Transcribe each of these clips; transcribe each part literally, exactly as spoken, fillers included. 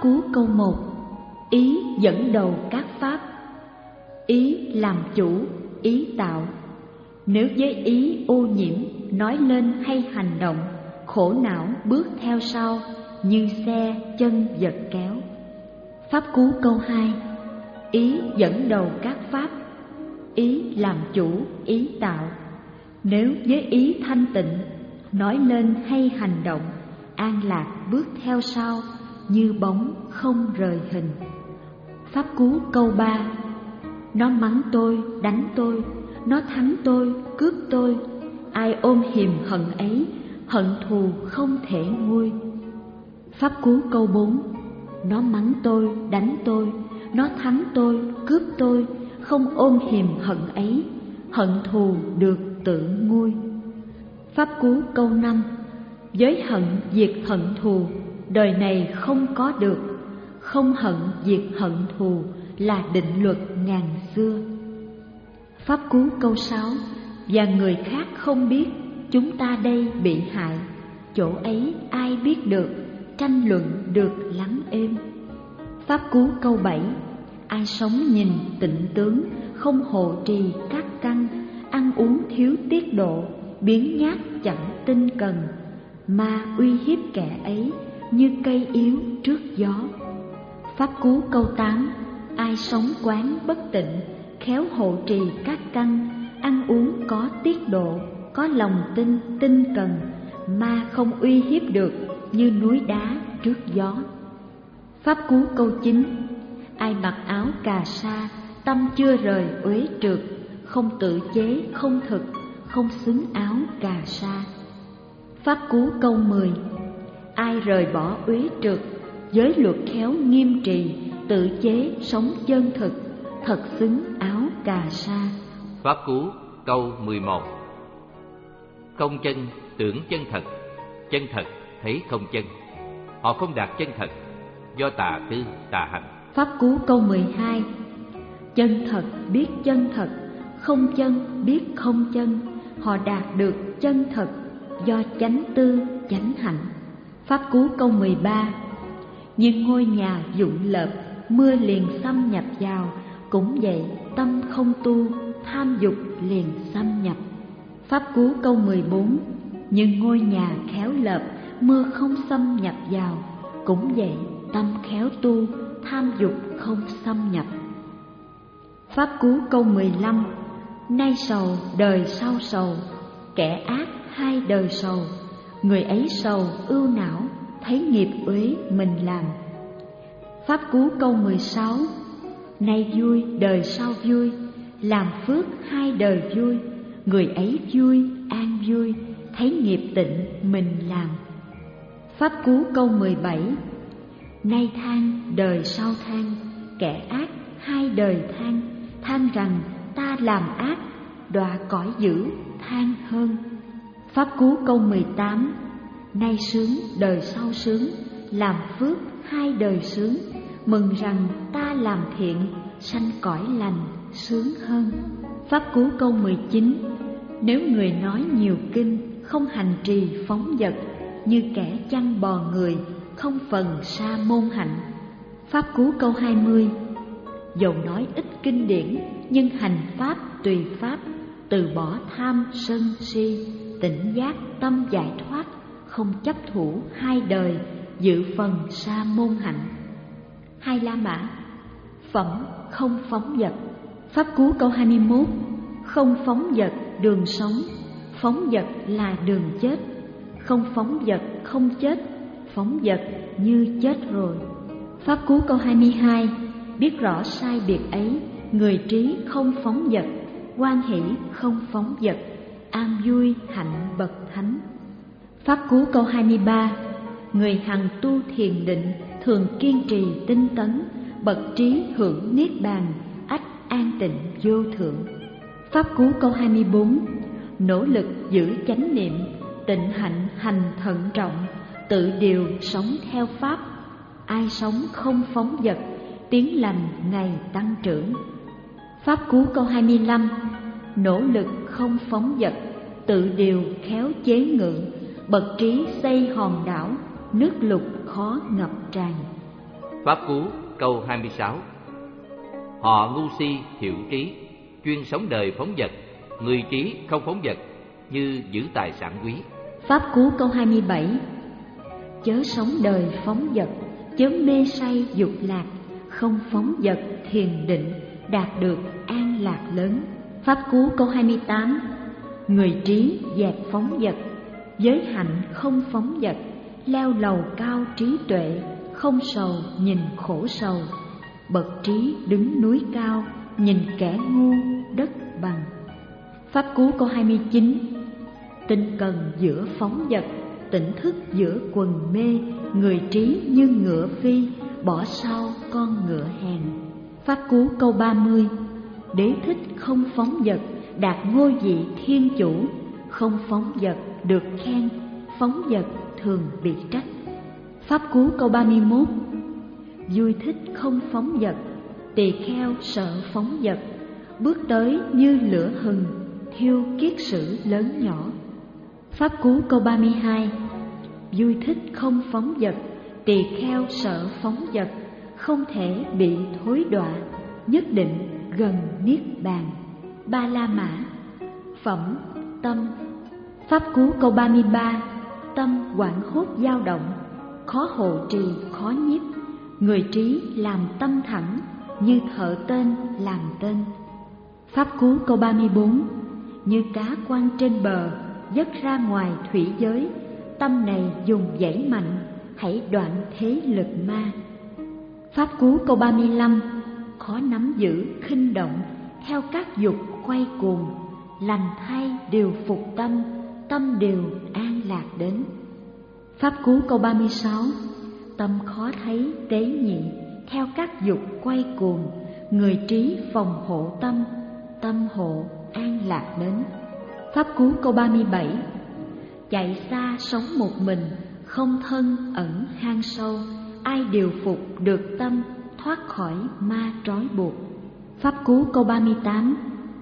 cú câu một. Ý dẫn đầu các pháp. Ý làm chủ, ý tạo. Nếu với ý ô nhiễm, nói lên hay hành động, khổ não bước theo sau, như xe chân giật kéo. Pháp cú câu hai. Ý dẫn đầu các pháp. Ý làm chủ, ý tạo. Nếu với ý thanh tịnh, nói lên hay hành động, an lạc bước theo sau, như bóng không rời hình. Pháp cú câu ba. Nó mắng tôi, đánh tôi, nó thắng tôi, cướp tôi, ai ôm hiềm hận ấy, hận thù không thể nguôi. Pháp cú câu bốn. Nó mắng tôi, đánh tôi, nó thắng tôi, cướp tôi, không ôm hiềm hận ấy, hận thù được tự nguôi. Pháp cú câu năm. Với hận diệt hận thù, đời này không có được. Không hận diệt hận thù là định luật ngàn xưa. Pháp cú câu sáu. Và người khác không biết, chúng ta đây bị hại, chỗ ấy ai biết được, tranh luận được lắng êm. Pháp cú câu bảy. Ai sống nhìn tịnh tướng, không hộ trì các căn, ăn uống thiếu tiết độ, biếng nhác chẳng tinh cần, mà uy hiếp kẻ ấy như cây yếu trước gió. Pháp cú câu tám. Ai sống quán bất tịnh, khéo hộ trì các căn, ăn uống có tiết độ, có lòng tin tinh cần, mà không uy hiếp được, như núi đá trước gió. Pháp cú câu chín. Ai mặc áo cà sa, tâm chưa rời uế trượt, không tự chế không thực, không xứng áo cà sa. Pháp cú câu mười. Ai rời bỏ uế trượt, giới luật khéo nghiêm trì, tự chế sống chân thực, thật xứng áo cà sa. Pháp cú câu mười một. Không chân tưởng chân thật, chân thật thấy không chân. Họ không đạt chân thật, do tà tư tà hành. Pháp cú câu mười hai. Chân thật biết chân thật, không chân biết không chân. Họ đạt được chân thật, do chánh tư chánh hạnh. Pháp cú câu mười ba. Nhưng ngôi nhà dụng lợp, mưa liền xâm nhập vào, cũng vậy tâm không tu, tham dục liền xâm nhập. Pháp cú câu mười bốn. Nhưng ngôi nhà khéo lợp, mưa không xâm nhập vào, cũng vậy tâm khéo tu, tham dục không xâm nhập. Pháp cú câu mười lăm. Nay sầu đời sau sầu, kẻ ác hai đời sầu, người ấy sầu ưu não, thấy nghiệp uế mình làm. Pháp cú câu mười sáu. Nay vui đời sau vui, làm phước hai đời vui, người ấy vui an vui, thấy nghiệp tịnh mình làm. Pháp cú câu mười bảy. Nay than đời sau than, kẻ ác hai đời than, than rằng ta làm ác, đọa cõi dữ than hơn. Pháp cú câu mười tám. Nay sướng đời sau sướng, làm phước hai đời sướng, mừng rằng ta làm thiện, sanh cõi lành sướng hơn. Pháp cú câu mười chín. Nếu người nói nhiều kinh, không hành trì phóng dật, như kẻ chăn bò người, không phần sa môn hạnh. Pháp cú câu hai mươi. Dầu nói ít kinh điển, nhưng hành pháp tùy pháp, từ bỏ tham sân si, tỉnh giác tâm giải thoát, không chấp thủ hai đời, dự phần sa môn hạnh. Hai La Mã. Phẩm không phóng dật. Pháp cú câu hai mươi mốt. Không phóng dật đường sống, phóng dật là đường chết. Không phóng dật không chết, phóng dật như chết rồi. Pháp cú câu hai mươi hai. Biết rõ sai biệt ấy, người trí không phóng dật, hoan hỷ không phóng dật, an vui hạnh bậc thánh. Pháp cú câu hai mươi ba. Người hằng tu thiền định, thường kiên trì tinh tấn, bậc trí hưởng niết bàn, ách an tịnh vô thượng. Pháp cú câu hai mươi bốn. Nỗ lực giữ chánh niệm, tịnh hạnh hành thận trọng, tự điều sống theo pháp. Ai sống không phóng dật, tiếng lành ngày tăng trưởng. Pháp cú câu hai mươi lăm. Nỗ lực không phóng dật, tự điều khéo chế ngự, bậc trí xây hòn đảo, nước lụt khó ngập tràn. Pháp Cú câu hai mươi sáu. Họ ngu si thiểu trí, chuyên sống đời phóng dật, người trí không phóng dật, như giữ tài sản quý. Pháp Cú câu hai mươi bảy. Chớ sống đời phóng dật, chớ mê say dục lạc, không phóng dật thiền định, đạt được an lạc lớn. Pháp Cú câu hai mươi tám. Người trí dẹp phóng dật, giới hạnh không phóng dật, leo lầu cao trí tuệ, không sầu nhìn khổ sầu. Bậc trí đứng núi cao, nhìn kẻ ngu đất bằng. Pháp Cú câu hai mươi chín. Tinh cần giữa phóng dật, tỉnh thức giữa quần mê, người trí như ngựa phi, bỏ sau con ngựa hèn. Pháp Cú câu ba mươi. Đế thích không phóng dật, đạt ngôi vị thiên chủ, không phóng dật được khen, phóng dật thường bị trách. Pháp Cú câu ba mươi mốt. Vui thích không phóng dật, tỳ kheo sợ phóng dật, bước tới như lửa hừng, thiêu kiết sử lớn nhỏ. Pháp Cú câu ba mươi hai. Vui thích không phóng dật, tỳ kheo sợ phóng dật, không thể bị thối đọa, nhất định gần niết bàn. Ba La Mã. Phẩm tâm. Pháp Cú câu ba mươi ba. Tâm hoảng hốt dao động, khó hộ trì khó nhiếp, người trí làm tâm thẳng, như thợ tên làm tên. Pháp Cú câu ba mươi bốn. Như cá quăng trên bờ, dất ra ngoài thủy giới, tâm này dùng dãy mạnh, hãy đoạn thế lực ma. Pháp Cú câu ba mươi lăm. Khó nắm giữ khinh động, theo các dục quay cuồng, lành thay điều phục tâm, tâm đều an lạc đến. Pháp Cú câu ba mươi sáu. Tâm khó thấy tế nhị, theo các dục quay cuồng, người trí phòng hộ tâm, tâm hộ an lạc đến. Pháp Cú câu ba mươi bảy. Chạy xa sống một mình, không thân ẩn hang sâu, ai điều phục được tâm, thoát khỏi ma trói buộc. Pháp Cú câu ba mươi tám.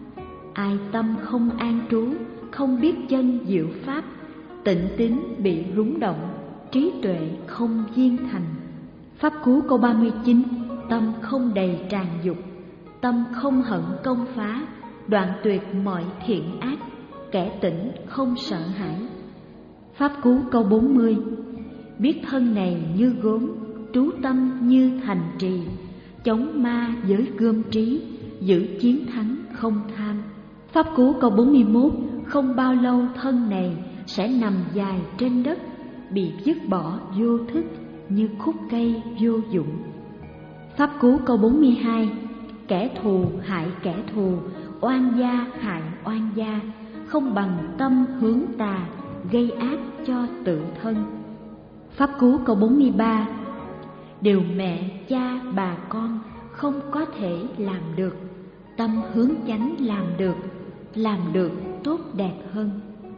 Ai tâm không an trú, không biết chân diệu pháp, tịnh tín bị rúng động, trí tuệ không viên thành. Pháp Cú câu ba mươi chín. Tâm không đầy tràn dục, tâm không hận công phá, đoạn tuyệt mọi thiện ác, kẻ tỉnh không sợ hãi. Pháp Cú câu bốn mươi. Biết thân này như gốm, trú tâm như thành trì, chống ma với gươm trí, giữ chiến thắng không tham. Pháp Cú câu bốn mươi mốt. Không bao lâu thân này sẽ nằm dài trên đất, bị dứt bỏ vô thức, như khúc cây vô dụng. Pháp Cú câu bốn mươi hai. Kẻ thù hại kẻ thù, oan gia hại oan gia, không bằng tâm hướng tà, gây ác cho tự thân. Pháp Cú câu bốn mươi ba. Điều mẹ, cha, bà con không có thể làm được, tâm hướng chánh làm được, làm được tốt đẹp hơn.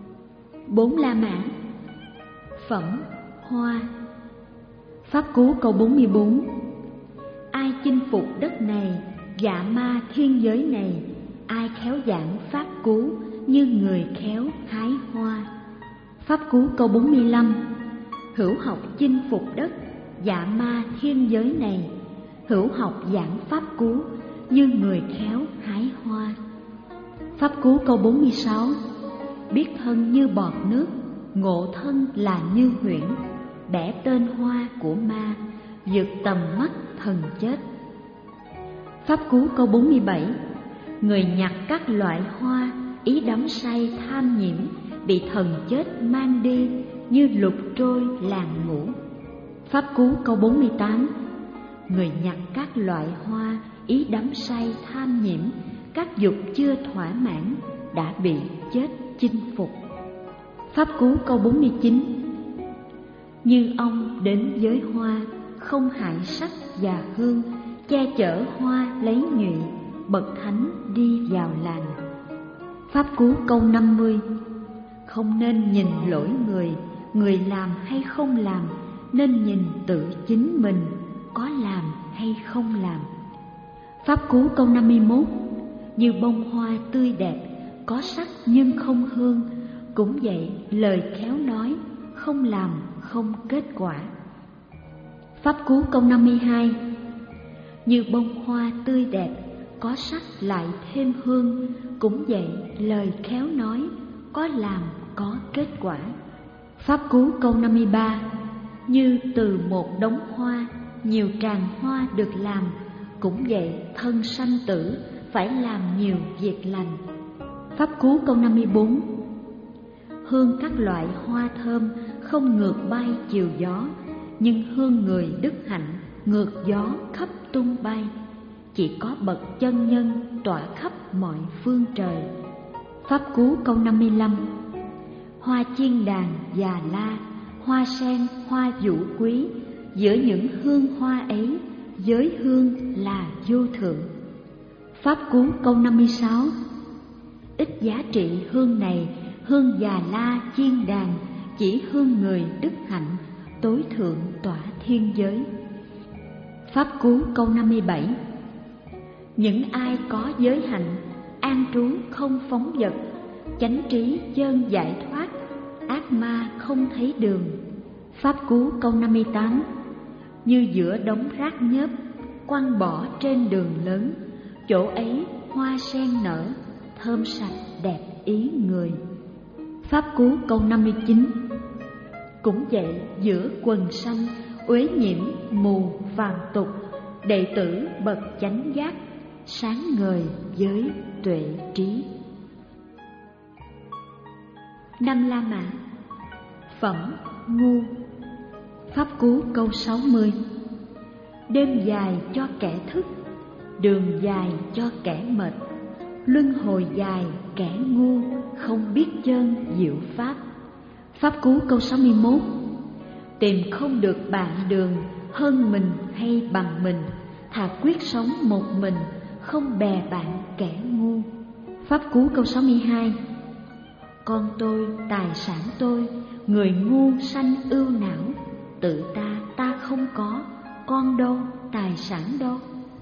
Bốn La Mã. Phẩm hoa. Pháp Cú câu bốn mươi bốn. Ai chinh phục đất này, dạ ma thiên giới này, ai khéo giảng Pháp Cú, như người khéo hái hoa. Pháp Cú câu bốn mươi lăm. Hữu học chinh phục đất, dạ ma thiên giới này, hữu học giảng Pháp Cú, như người khéo hái hoa. Pháp Cú câu bốn mươi sáu. Biết thân như bọt nước, ngộ thân là như huyễn, bẻ tên hoa của ma, vượt tầm mắt thần chết. Pháp Cú câu bốn mươi bảy. Người nhặt các loại hoa, ý đắm say tham nhiễm, bị thần chết mang đi, như lục trôi làng ngủ. Pháp Cú câu bốn mươi tám. Người nhặt các loại hoa, ý đắm say tham nhiễm, các dục chưa thỏa mãn, đã bị chết chinh phục. Pháp Cú câu bốn mươi chín. Như ong đến với hoa, không hại sắc và hương, che chở hoa lấy nhụy, bậc thánh đi vào làng. Pháp Cú câu năm mươi. Không nên nhìn lỗi người, người làm hay không làm, nên nhìn tự chính mình, có làm hay không làm. Pháp Cú câu năm mươi mốt. Như bông hoa tươi đẹp, có sắc nhưng không hương, cũng vậy lời khéo nói, không làm không kết quả. Pháp Cú câu năm mươi hai. Như bông hoa tươi đẹp, có sắc lại thêm hương, cũng vậy lời khéo nói, có làm có kết quả. Pháp Cú câu năm mươi ba. Như từ một đống hoa, nhiều tràng hoa được làm, cũng vậy thân sanh tử, phải làm nhiều việc lành. Pháp Cú câu năm mươi bốn. Hương các loại hoa thơm không ngược bay chiều gió, nhưng hương người đức hạnh ngược gió khắp tung bay. Chỉ có bậc chân nhân tỏa khắp mọi phương trời. Pháp Cú câu năm mươi lăm. Hoa chiên đàn già la, hoa sen, hoa vũ quý, giữa những hương hoa ấy, giới hương là vô thượng. Pháp Cú câu năm mươi sáu. Ít giá trị hương này, hương già la chiên đàn, chỉ hương người đức hạnh, tối thượng tỏa thiên giới. Pháp Cú câu năm mươi bảy. Những ai có giới hạnh, an trú không phóng dật, chánh trí chơn giải thoát, ác ma không thấy đường. Pháp Cú câu năm mươi tám. Như giữa đống rác nhớp, quăng bỏ trên đường lớn, chỗ ấy hoa sen nở, thơm sạch đẹp ý người. Pháp Cú câu năm mươi chín. Cũng vậy giữa quần sanh, uế nhiễm mù phàm tục, đệ tử bậc chánh giác, sáng ngời với tuệ trí. Năm La Mã. Phẩm ngu. Pháp Cú câu sáu mươi. Đêm dài cho kẻ thức, đường dài cho kẻ mệt, luân hồi dài kẻ ngu, không biết chân diệu pháp. Pháp Cú câu sáu mươi mốt. Tìm không được bạn đường, hơn mình hay bằng mình, thà quyết sống một mình, không bè bạn kẻ ngu. Pháp Cú câu sáu mươi hai. Con tôi, tài sản tôi, người ngu sanh ưu não, tự ta ta không có, con đâu, tài sản đâu.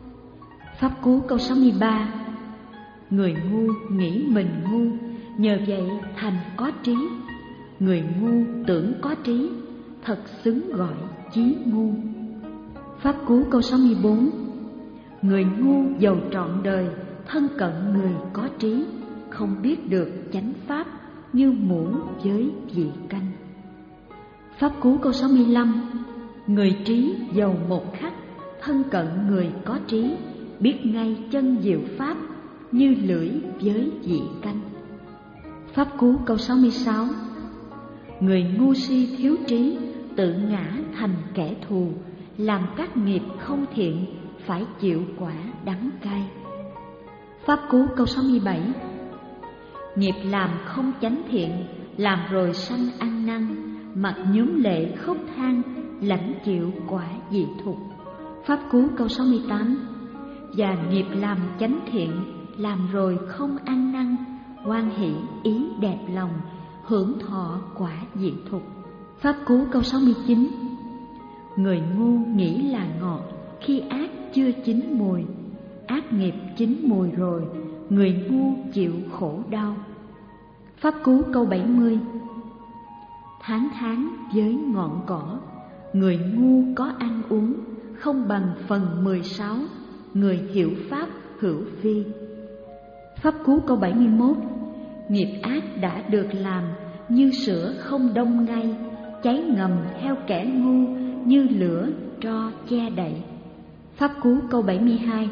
Pháp Cú câu sáu mươi ba. Người ngu nghĩ mình ngu, nhờ vậy thành có trí, người ngu tưởng có trí, thật xứng gọi chí ngu. Pháp Cú câu sáu mươi bốn. Người ngu giàu trọn đời, thân cận người có trí, không biết được chánh pháp, như muỗng với vị canh. Pháp Cú câu sáu mươi lăm. Người trí giàu một khắc, thân cận người có trí, biết ngay chân diệu pháp, như lưỡi với vị canh. Pháp Cú câu sáu mươi sáu. Người ngu si thiếu trí, tự ngã thành kẻ thù, làm các nghiệp không thiện, phải chịu quả đắng cay. Pháp Cú câu sáu mươi bảy. Nghiệp làm không chánh thiện, làm rồi sanh ăn năn, mặt nhúm lệ khóc than, lãnh chịu quả dị thục. Pháp Cú câu sáu mươi tám. Và nghiệp làm chánh thiện, làm rồi không ăn năn, hoan hỷ ý đẹp lòng, hưởng thọ quả dị thục. Pháp Cú câu sáu mươi chín. Người ngu nghĩ là ngọt, khi ác chưa chín mùi, ác nghiệp chín mùi rồi, người ngu chịu khổ đau. Pháp Cú câu bảy mươi. Tháng tháng với ngọn cỏ, người ngu có ăn uống, không bằng phần mười sáu, người hiểu pháp hữu vi. Pháp Cú câu bảy mươi mốt. Nghiệp ác đã được làm, như sữa không đông ngay, cháy ngầm theo kẻ ngu, như lửa tro che đậy. Pháp Cú câu bảy mươi hai.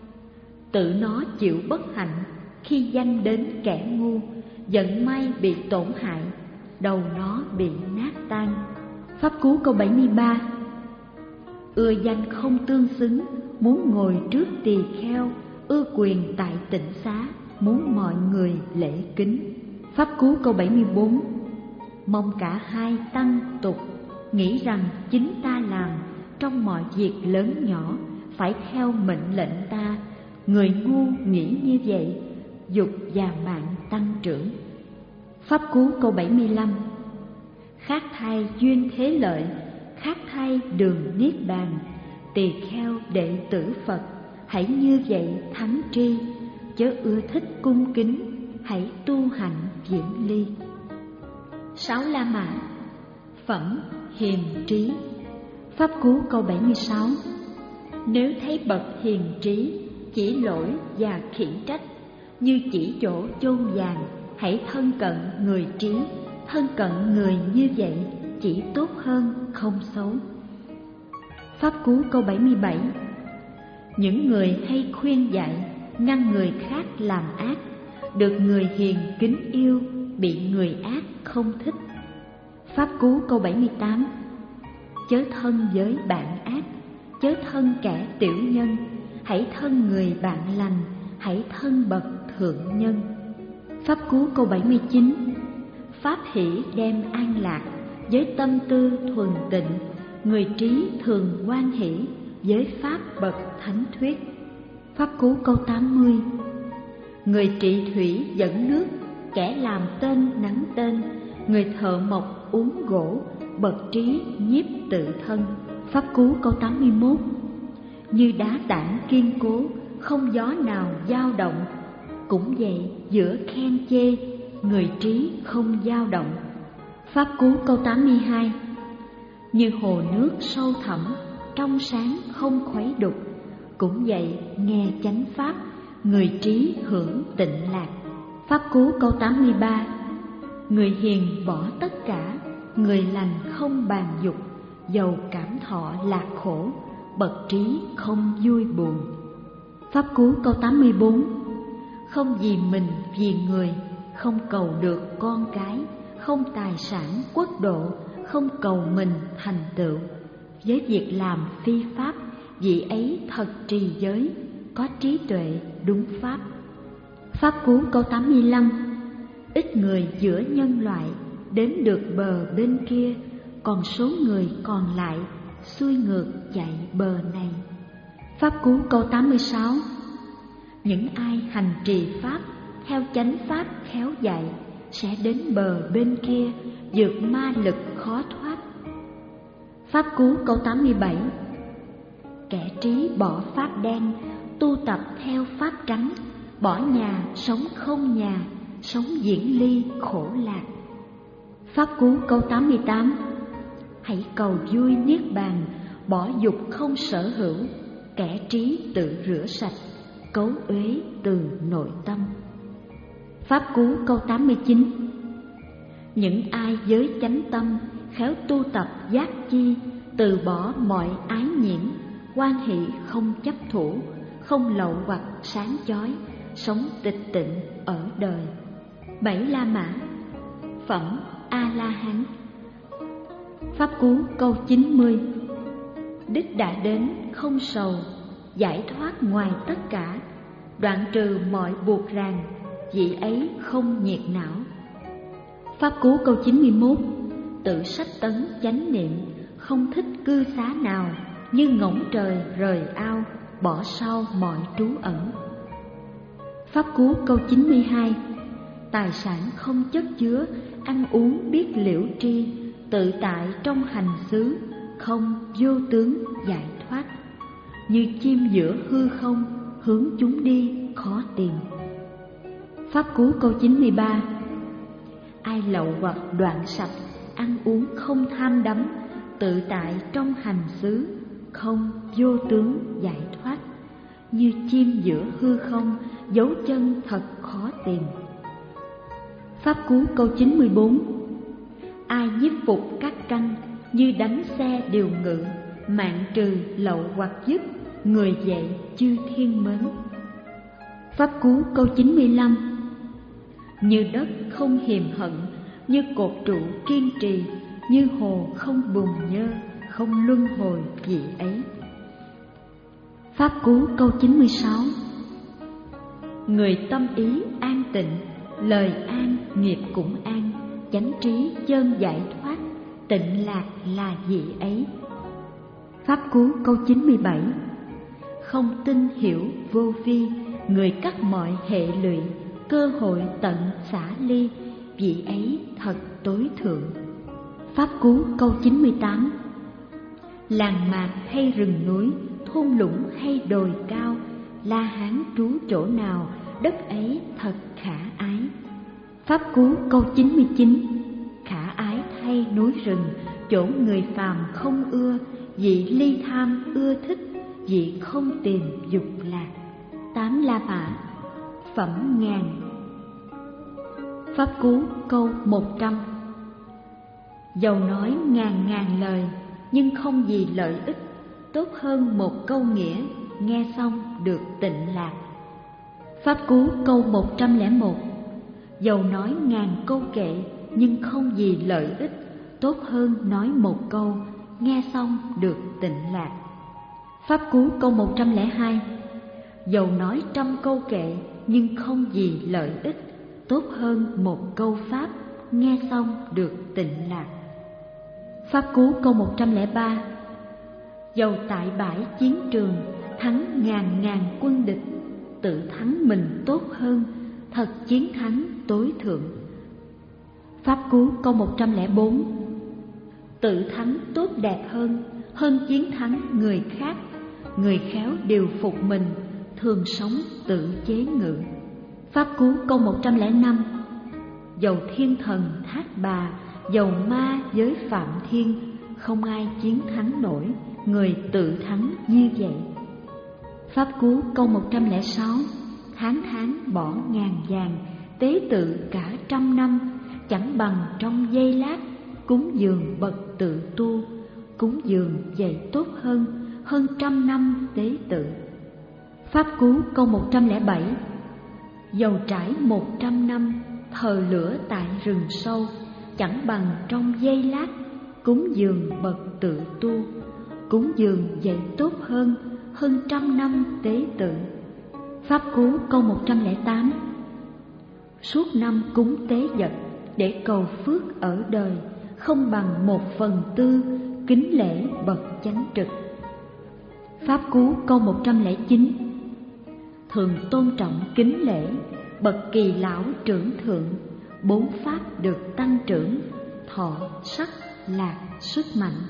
Tự nó chịu bất hạnh, khi danh đến kẻ ngu, giận may bị tổn hại, đầu nó bị nát tan. Pháp Cú câu bảy mươi ba. Ưa danh không tương xứng, muốn ngồi trước tỳ kheo, ưa quyền tại tịnh xá, muốn mọi người lễ kính. Pháp Cú câu bảy mươi bốn. Mong cả hai tăng tục, nghĩ rằng chính ta làm, trong mọi việc lớn nhỏ, phải theo mệnh lệnh ta. Người ngu nghĩ như vậy, dục và mạng tăng trưởng. Pháp Cú câu bảy mươi lăm. Khác thay duyên thế lợi, khác thay đường niết bàn, tỳ kheo đệ tử Phật, hãy như vậy thắng tri, chớ ưa thích cung kính, hãy tu hành viễn ly. Sáu La Mã. Phẩm hiền trí. Pháp Cú câu bảy mươi sáu. Nếu thấy bậc hiền trí chỉ lỗi và khiển trách, như chỉ chỗ chôn vàng, hãy thân cận người trí. Thân cận người như vậy chỉ tốt hơn, không xấu. Pháp Cú câu bảy mươi bảy. Những người hay khuyên dạy, ngăn người khác làm ác, được người hiền kính yêu, bị người ác không thích. Pháp Cú câu bảy mươi tám. Chớ thân với bạn ác, chớ thân kẻ tiểu nhân, hãy thân người bạn lành, hãy thân bậc thượng nhân. Pháp Cú câu bảy mươi chín. Pháp hỷ đem an lạc, với tâm tư thuần tịnh, người trí thường hoan hỷ, với pháp bậc thánh thuyết. Pháp Cú câu tám mươi. Người trị thủy dẫn nước, kẻ làm tên nắng tên, người thợ mộc uống gỗ, bậc trí nhiếp tự thân. Pháp Cú câu tám mươi mốt. Như đá tảng kiên cố, không gió nào dao động, cũng vậy giữa khen chê, người trí không dao động. Pháp Cú câu tám mươi hai. Như hồ nước sâu thẳm, trong sáng không khuấy đục, cũng vậy nghe chánh pháp, người trí hưởng tịnh lạc. Pháp Cú câu tám mươi ba. Người hiền bỏ tất cả, người lành không bàn dục, dầu cảm thọ lạc khổ, bậc trí không vui buồn. Pháp Cú câu tám mươi bốn. Không vì mình vì người, không cầu được con cái, không tài sản quốc độ, không cầu mình thành tựu. Với việc làm phi pháp, vị ấy thật trì giới, có trí tuệ đúng pháp. Pháp Cú câu tám mươi lăm. Ít người giữa nhân loại, đến được bờ bên kia, còn số người còn lại xuôi ngược chạy bờ này. Pháp Cú câu tám mươi sáu. Những ai hành trì pháp, theo chánh pháp khéo dạy, sẽ đến bờ bên kia, vượt ma lực khó thoát. Pháp Cú câu tám mươi bảy. Kẻ trí bỏ pháp đen, tu tập theo pháp trắng, bỏ nhà sống không nhà, sống diễn ly khổ lạc. Pháp Cú câu tám mươi tám. Hãy cầu vui niết bàn, bỏ dục không sở hữu, kẻ trí tự rửa sạch, cấu uế từ nội tâm. Pháp Cú câu tám mươi chín. Những ai giới chánh tâm, khéo tu tập giác chi, từ bỏ mọi ái nhiễm, hoan hỷ không chấp thủ, không lậu hoặc sáng chói, sống tịch tịnh ở đời. Bảy La Mã. Phẩm A La Hán. Pháp Cú câu chín mươi. Đích đã đến không sầu, giải thoát ngoài tất cả, đoạn trừ mọi buộc ràng, vị ấy không nhiệt não. Pháp Cú câu chín mươi mốt. Tự sách tấn chánh niệm, không thích cư xá nào, như ngỗng trời rời ao, bỏ sau mọi trú ẩn. Pháp Cú câu chín mươi hai. Tài sản không chất chứa, ăn uống biết liễu tri, tự tại trong hành xứ, không vô tướng giải thoát. Như chim giữa hư không, hướng chúng đi khó tìm. Pháp Cú câu chín mươi ba. Ai lậu hoặc đoạn sạch, ăn uống không tham đắm, tự tại trong hành xứ, không vô tướng giải thoát. Như chim giữa hư không, dấu chân thật khó tìm. Pháp Cú câu chín mươi bốn. Ai nhiếp phục các căn, như đánh xe điều ngự, mạng trừ lậu hoặc dứt, người dạy chư thiên mến. Pháp Cú câu chín mươi lăm. Như đất không hiềm hận, như cột trụ kiên trì, như hồ không bùn nhơ, không luân hồi vị ấy. Pháp Cú câu chín mươi sáu. Người tâm ý an tịnh, lời an nghiệp cũng an, chánh trí chân giải thoát, tịnh lạc là vị ấy. Pháp Cú câu chín mươi bảy. Không tin hiểu vô vi, người cắt mọi hệ lụy, cơ hội tận xả ly, vị ấy thật tối thượng. Pháp Cú câu chín mươi tám. Làng mạc hay rừng núi, thung lũng hay đồi cao, La Hán trú chỗ nào, đất ấy thật khả ái. Pháp Cú câu chín mươi chín. Khả ái thay núi rừng, chỗ người phàm không ưa, vị ly tham ưa thích, vị không tìm dục lạc. Tám La Mã. Phẩm ngàn. Pháp Cú câu một trăm. Dầu nói ngàn ngàn lời, nhưng không gì lợi ích, tốt hơn một câu nghĩa, nghe xong được tịnh lạc. Pháp Cú câu một trăm lẻ một. Dầu nói ngàn câu kệ, nhưng không gì lợi ích, tốt hơn nói một câu, nghe xong được tịnh lạc. Pháp Cú câu một trăm lẻ hai. Dầu nói trăm câu kệ, nhưng không gì lợi ích, tốt hơn một câu pháp, nghe xong được tịnh lạc. Pháp Cú câu một trăm lẻ ba. Dầu tại bãi chiến trường, thắng ngàn ngàn quân địch, tự thắng mình tốt hơn, thật chiến thắng tối thượng. Pháp Cú câu một trăm lẻ bốn. Tự thắng tốt đẹp hơn, hơn chiến thắng người khác, người khéo điều phục mình, thường sống tự chế ngự. Pháp Cú câu một trăm lẻ năm. Dầu thiên thần thác bà, dầu ma giới phạm thiên, không ai chiến thắng nổi, người tự thắng như vậy. Pháp Cú câu một trăm lẻ sáu. Tháng tháng bỏ ngàn vàng, tế tự cả trăm năm, chẳng bằng trong giây lát, cúng dường bậc tự tu, cúng dường vậy tốt hơn, hơn trăm năm tế tự. Pháp Cú câu một trăm lẻ bảy. Dầu trải một trăm năm, thờ lửa tại rừng sâu, chẳng bằng trong giây lát, cúng dường bậc tự tu, cúng dường vậy tốt hơn, hơn trăm năm tế tự. Pháp Cú câu một trăm lẻ tám. Suốt năm cúng tế vật, để cầu phước ở đời, không bằng một phần tư, kính lễ bậc chánh trực. Pháp Cú câu một trăm lẻ chín. Thường tôn trọng kính lễ, bậc kỳ lão trưởng thượng, bốn pháp được tăng trưởng, thọ sắc lạc sức mạnh.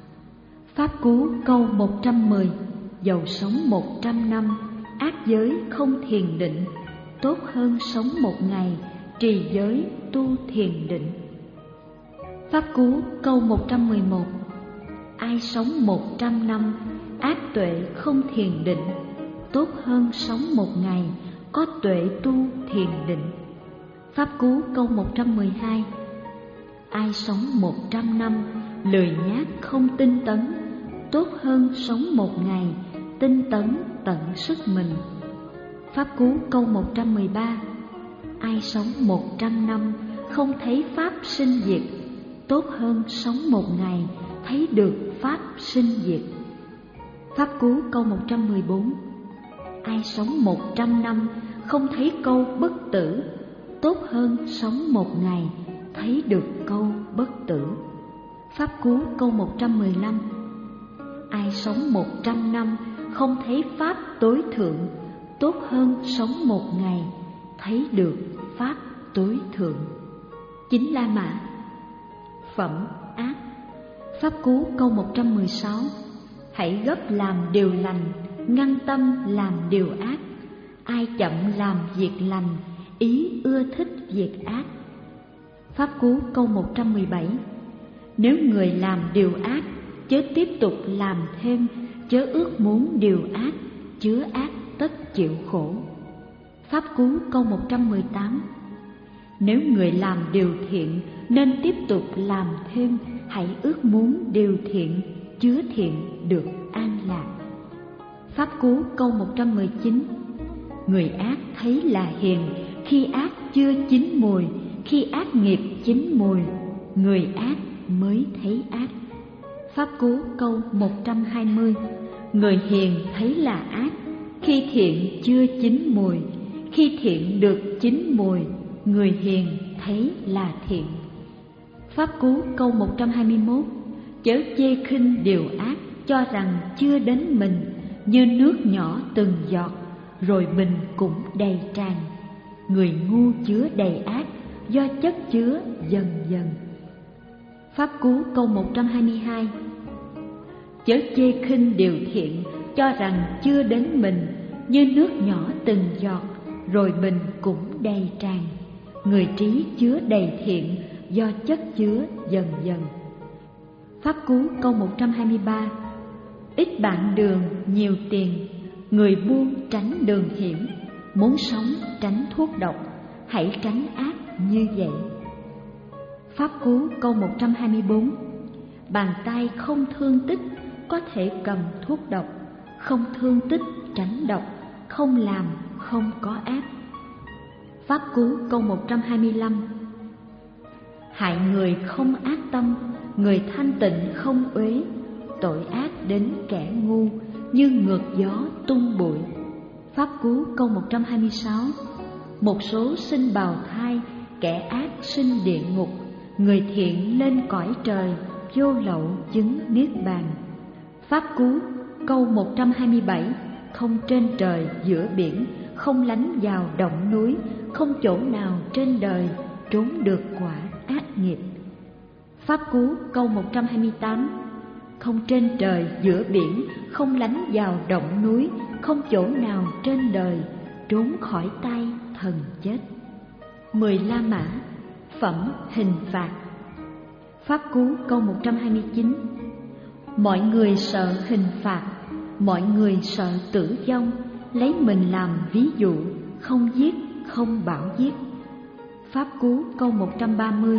Pháp Cú câu một trăm mười. Dầu sống một trăm năm, ác giới không thiền định, tốt hơn sống một ngày, trì giới tu thiền định. Pháp Cú câu một trăm mười một. Ai sống một trăm năm, ác tuệ không thiền định, tốt hơn sống một ngày, có tuệ tu thiền định. Pháp Cú câu một trăm mười hai. Ai sống một trăm năm, lười nhác không tinh tấn, tốt hơn sống một ngày, tinh tấn tận sức mình. Pháp Cú câu một trăm mười ba. Ai sống một trăm năm, không thấy pháp sinh diệt, tốt hơn sống một ngày, thấy được pháp sinh diệt. Pháp Cú câu một trăm mười bốn. Ai sống một trăm năm, không thấy câu bất tử, tốt hơn sống một ngày, thấy được câu bất tử. Pháp Cú câu một trăm mười lăm. Ai sống một trăm năm, không thấy pháp tối thượng, tốt hơn sống một ngày, thấy được pháp tối thượng. Chính La Mã. Phẩm ác. Pháp Cú câu một trăm mười sáu. Hãy gấp làm điều lành, ngăn tâm làm điều ác. Ai chậm làm việc lành, ý ưa thích việc ác. Pháp Cú câu một trăm mười bảy. Nếu người làm điều ác, chớ tiếp tục làm thêm, chớ ước muốn điều ác, chứa ác tất chịu khổ. Pháp Cú câu một trăm mười tám. Nếu người làm điều thiện, nên tiếp tục làm thêm, hãy ước muốn điều thiện, chứa thiện được an lạc. Pháp Cú câu một trăm mười chín. Người ác thấy là hiền, khi ác chưa chín mùi, khi ác nghiệp chín mùi, người ác mới thấy ác. Pháp Cú câu một trăm hai mươi. Người hiền thấy là ác, khi thiện chưa chín mùi, khi thiện được chín mùi, người hiền thấy là thiện. Pháp Cú câu một trăm hai mươi mốt. Chớ chê khinh điều ác, cho rằng chưa đến mình, như nước nhỏ từng giọt, rồi mình cũng đầy tràn. Người ngu chứa đầy ác, do chất chứa dần dần. Pháp Cú câu một trăm hai mươi hai. Chớ chê khinh điều thiện, cho rằng chưa đến mình, như nước nhỏ từng giọt, rồi mình cũng đầy tràn. Người trí chứa đầy thiện, do chất chứa dần dần. Pháp Cú câu một trăm hai mươi ba. Ít bạn đường, nhiều tiền. Người buôn tránh đường hiểm. Muốn sống tránh thuốc độc. Hãy tránh ác như vậy. Pháp Cú câu một trăm hai mươi bốn. Bàn tay không thương tích có thể cầm thuốc độc. Không thương tích tránh độc. Không làm không có ác. Pháp Cú câu một trăm hai mươi lăm. Hại người không ác tâm, người thanh tịnh không uế. Tội ác đến kẻ ngu như ngược gió tung bụi. Pháp Cú câu một trăm hai mươi sáu. Một số sinh bào thai, kẻ ác sinh địa ngục. Người thiện lên cõi trời, vô lậu chứng niết bàn. Pháp Cú câu một trăm hai mươi bảy. Không trên trời giữa biển, không lánh vào động núi. Không chỗ nào trên đời trốn được quả ác nghiệp. Pháp Cú câu một trăm hai mươi tám. Không trên trời giữa biển, không lánh vào động núi. Không chỗ nào trên đời trốn khỏi tay thần chết. Mười La Mã, phẩm hình phạt. Pháp Cú câu một trăm hai mươi chín. Mọi người sợ hình phạt, mọi người sợ tử vong. Lấy mình làm ví dụ, không giết, không bảo giết. Pháp Cú câu một trăm ba mươi.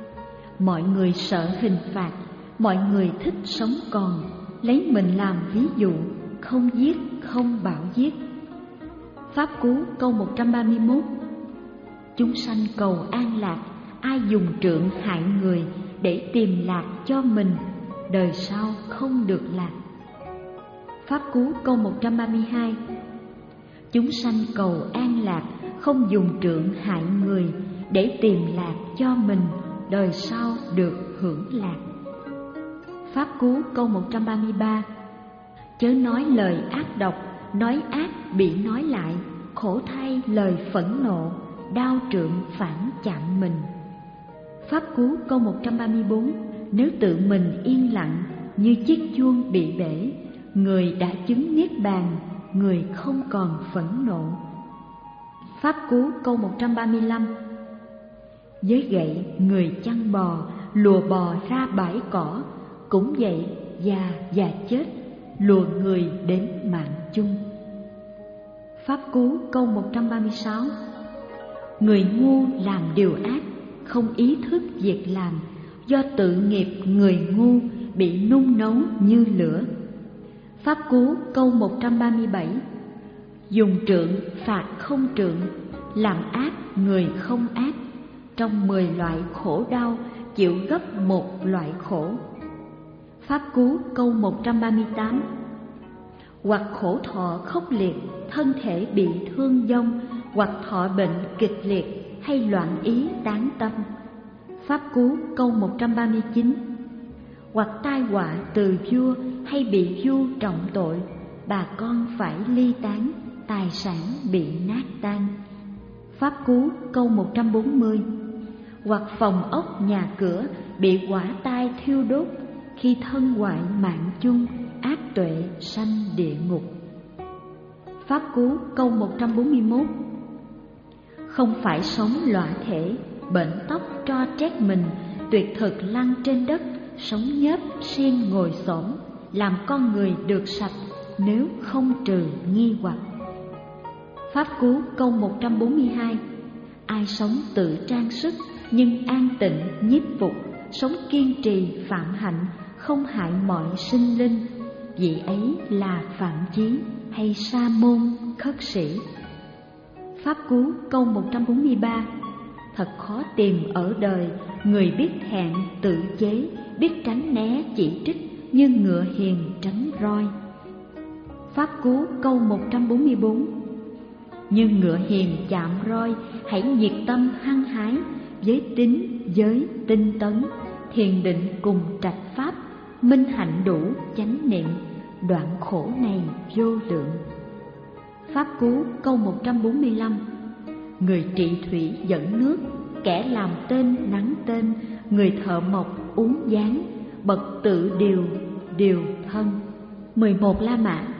Mọi người sợ hình phạt, mọi người thích sống còn. Lấy mình làm ví dụ, không giết, không bảo giết. Pháp Cú câu một trăm ba mươi mốt. Chúng sanh cầu an lạc, ai dùng trượng hại người để tìm lạc cho mình, đời sau không được lạc. Pháp Cú câu một trăm ba mươi hai. Chúng sanh cầu an lạc, không dùng trượng hại người để tìm lạc cho mình, đời sau được hưởng lạc. Pháp Cú câu một trăm ba mươi ba. Chớ nói lời ác độc, nói ác bị nói lại. Khổ thay lời phẫn nộ, đao trượng phản chạm mình. Pháp Cú câu một trăm ba mươi bốn. Nếu tự mình yên lặng như chiếc chuông bị bể, người đã chứng niết bàn, người không còn phẫn nộ. Pháp Cú câu một trăm ba mươi lăm. Với gậy người chăn bò, lùa bò ra bãi cỏ. Cũng vậy, già và chết, lùa người đến mạng chung. Pháp Cú câu một trăm ba mươi sáu. Người ngu làm điều ác, không ý thức việc làm. Do tự nghiệp người ngu bị nung nấu như lửa. Pháp Cú câu một trăm ba mươi bảy. Dùng trượng phạt không trượng, làm ác người không ác. Trong mười loại khổ đau, chịu gấp một loại khổ. Pháp Cú câu một trăm ba mươi tám. Hoặc khổ thọ khốc liệt, thân thể bị thương vong. Hoặc thọ bệnh kịch liệt, hay loạn ý tán tâm. Pháp Cú câu một trăm ba mươi chín. Hoặc tai họa từ vua, hay bị vua trọng tội. Bà con phải ly tán, tài sản bị nát tan. Pháp Cú câu một trăm bốn mươi. Hoặc phòng ốc nhà cửa bị hỏa tai thiêu đốt. Khi thân hoại mạng chung, ác tuệ sanh địa ngục. Pháp Cú câu một trăm bốn mươi mốt. Không phải sống lõa thể, bệnh tóc tro trét mình, tuyệt thực lăn trên đất, sống nhớp xiên ngồi xổm, làm con người được sạch nếu không trừ nghi hoặc. Pháp Cú câu một trăm bốn mươi hai. Ai sống tự trang sức nhưng an tịnh nhiếp phục, sống kiên trì phạm hạnh, không hại mọi sinh linh, vị ấy là Phạm Chí hay Sa môn khất sĩ. Pháp Cú câu một trăm bốn mươi ba. Thật khó tìm ở đời người biết hẹn tự chế, biết tránh né chỉ trích như ngựa hiền tránh roi. Pháp Cú câu một trăm bốn mươi bốn. Như ngựa hiền chạm roi, hãy nhiệt tâm hăng hái, với tín giới tinh tấn, thiền định cùng trạch pháp, minh hạnh đủ chánh niệm, đoạn khổ này vô lượng. Pháp Cú câu một trăm bốn mươi lăm. Người trị thủy dẫn nước, kẻ làm tên nắng tên, người thợ mộc uống gián, bậc tự điều điều thân. Mười một La Mã,